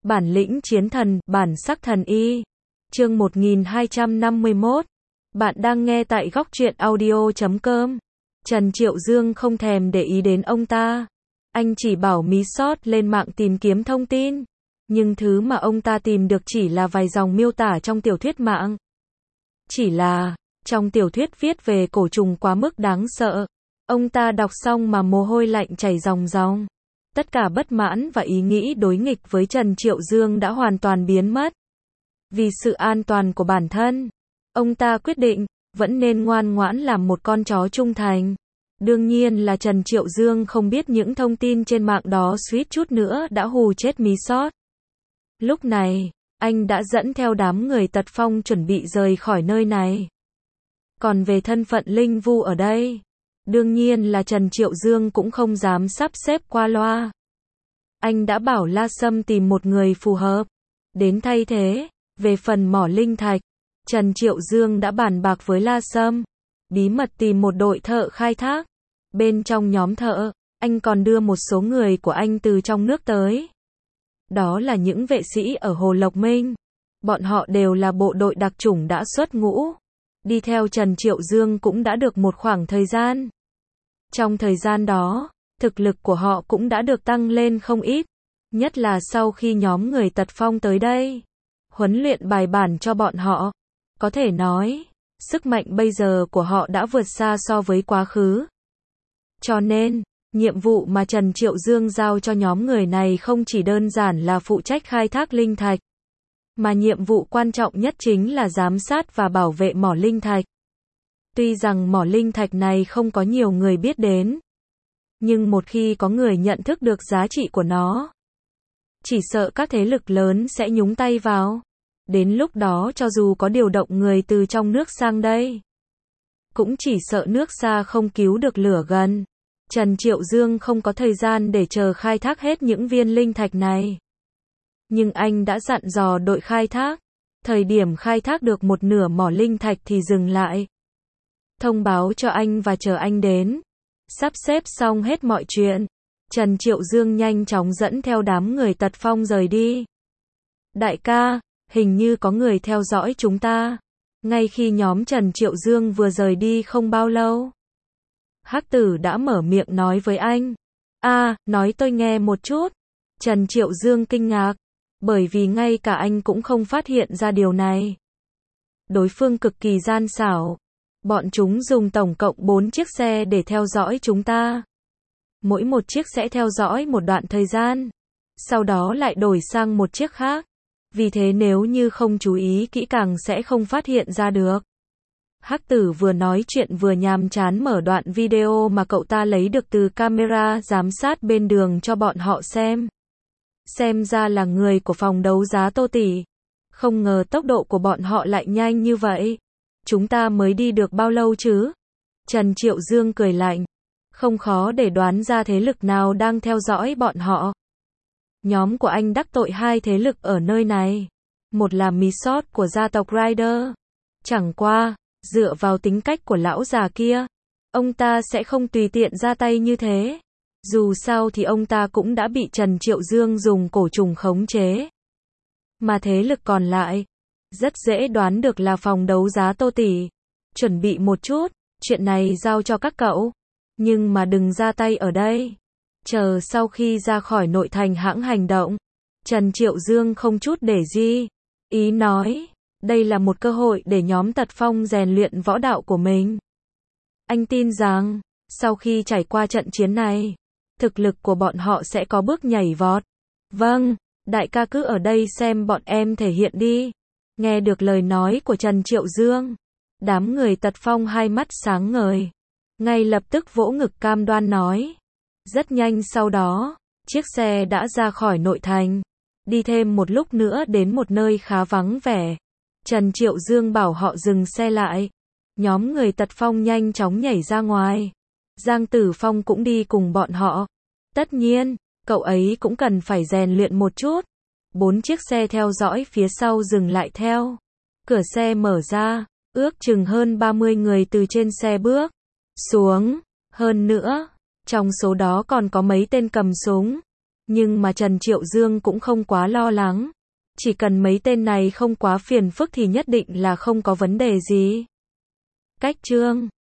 Bản lĩnh chiến thần, bản sắc thần y. Chương 1251. Bạn đang nghe tại góc truyện audio.com. Trần Triệu Dương không thèm để ý đến ông ta. Anh chỉ bảo Mí Sót lên mạng tìm kiếm thông tin. Nhưng thứ mà ông ta tìm được chỉ là vài dòng miêu tả trong tiểu thuyết mạng. Chỉ là, trong tiểu thuyết viết về cổ trùng quá mức đáng sợ. Ông ta đọc xong mà mồ hôi lạnh chảy ròng ròng. Tất cả bất mãn và ý nghĩ đối nghịch với Trần Triệu Dương đã hoàn toàn biến mất. Vì sự an toàn của bản thân, ông ta quyết định, vẫn nên ngoan ngoãn làm một con chó trung thành. Đương nhiên là Trần Triệu Dương không biết những thông tin trên mạng đó suýt chút nữa đã hù chết Mí Sót. Lúc này, anh đã dẫn theo đám người Tật Phong chuẩn bị rời khỏi nơi này. Còn về thân phận Linh Vu ở đây, đương nhiên là Trần Triệu Dương cũng không dám sắp xếp qua loa. Anh đã bảo La Sâm tìm một người phù hợp, đến thay thế. Về phần mỏ linh thạch, Trần Triệu Dương đã bàn bạc với La Sâm, bí mật tìm một đội thợ khai thác. Bên trong nhóm thợ, anh còn đưa một số người của anh từ trong nước tới. Đó là những vệ sĩ ở Hồ Lộc Minh. Bọn họ đều là bộ đội đặc chủng đã xuất ngũ. Đi theo Trần Triệu Dương cũng đã được một khoảng thời gian. Trong thời gian đó, thực lực của họ cũng đã được tăng lên không ít. Nhất là sau khi nhóm người Tật Phong tới đây, huấn luyện bài bản cho bọn họ. Có thể nói, sức mạnh bây giờ của họ đã vượt xa so với quá khứ. Cho nên, nhiệm vụ mà Trần Triệu Dương giao cho nhóm người này không chỉ đơn giản là phụ trách khai thác linh thạch, mà nhiệm vụ quan trọng nhất chính là giám sát và bảo vệ mỏ linh thạch. Tuy rằng mỏ linh thạch này không có nhiều người biết đến, nhưng một khi có người nhận thức được giá trị của nó, chỉ sợ các thế lực lớn sẽ nhúng tay vào. Đến lúc đó cho dù có điều động người từ trong nước sang đây, cũng chỉ sợ nước xa không cứu được lửa gần. Trần Triệu Dương không có thời gian để chờ khai thác hết những viên linh thạch này. Nhưng anh đã dặn dò đội khai thác, thời điểm khai thác được một nửa mỏ linh thạch thì dừng lại. Thông báo cho anh và chờ anh đến. Sắp xếp xong hết mọi chuyện, Trần Triệu Dương nhanh chóng dẫn theo đám người Tật Phong rời đi. Đại ca, hình như có người theo dõi chúng ta. Ngay khi nhóm Trần Triệu Dương vừa rời đi không bao lâu, Hắc Tử đã mở miệng nói với anh. Nói tôi nghe một chút. Trần Triệu Dương kinh ngạc, bởi vì ngay cả anh cũng không phát hiện ra điều này. Đối phương cực kỳ gian xảo. Bọn chúng dùng tổng cộng 4 chiếc xe để theo dõi chúng ta. Mỗi một chiếc sẽ theo dõi một đoạn thời gian, sau đó lại đổi sang một chiếc khác. Vì thế nếu như không chú ý kỹ càng sẽ không phát hiện ra được. Hắc Tử vừa nói chuyện vừa nhàm chán mở đoạn video mà cậu ta lấy được từ camera giám sát bên đường cho bọn họ xem. Xem ra là người của phòng đấu giá Tô Tỷ. Không ngờ tốc độ của bọn họ lại nhanh như vậy. Chúng ta mới đi được bao lâu chứ? Trần Triệu Dương cười lạnh. Không khó để đoán ra thế lực nào đang theo dõi bọn họ. Nhóm của anh đắc tội 2 thế lực ở nơi này. Một là Mí Sót của gia tộc Rider. Chẳng qua, dựa vào tính cách của lão già kia, ông ta sẽ không tùy tiện ra tay như thế. Dù sao thì ông ta cũng đã bị Trần Triệu Dương dùng cổ trùng khống chế. Mà thế lực còn lại, rất dễ đoán được là phòng đấu giá Tô Tỷ. Chuẩn bị một chút, chuyện này giao cho các cậu. Nhưng mà đừng ra tay ở đây. Chờ sau khi ra khỏi nội thành hãng hành động. Trần Triệu Dương không chút để ý nói, đây là một cơ hội để nhóm Tật Phong rèn luyện võ đạo của mình. Anh tin rằng, sau khi trải qua trận chiến này, thực lực của bọn họ sẽ có bước nhảy vọt. Vâng, đại ca cứ ở đây xem bọn em thể hiện đi. Nghe được lời nói của Trần Triệu Dương, đám người Tật Phong hai mắt sáng ngời. Ngay lập tức vỗ ngực cam đoan nói. Rất nhanh sau đó, chiếc xe đã ra khỏi nội thành. Đi thêm một lúc nữa đến một nơi khá vắng vẻ. Trần Triệu Dương bảo họ dừng xe lại. Nhóm người Tật Phong nhanh chóng nhảy ra ngoài. Giang Tử Phong cũng đi cùng bọn họ. Tất nhiên, cậu ấy cũng cần phải rèn luyện một chút. 4 chiếc xe theo dõi phía sau dừng lại theo. Cửa xe mở ra, ước chừng hơn 30 người từ trên xe bước xuống. Hơn nữa, trong số đó còn có mấy tên cầm súng. Nhưng mà Trần Triệu Dương cũng không quá lo lắng. Chỉ cần mấy tên này không quá phiền phức thì nhất định là không có vấn đề gì. Cách chương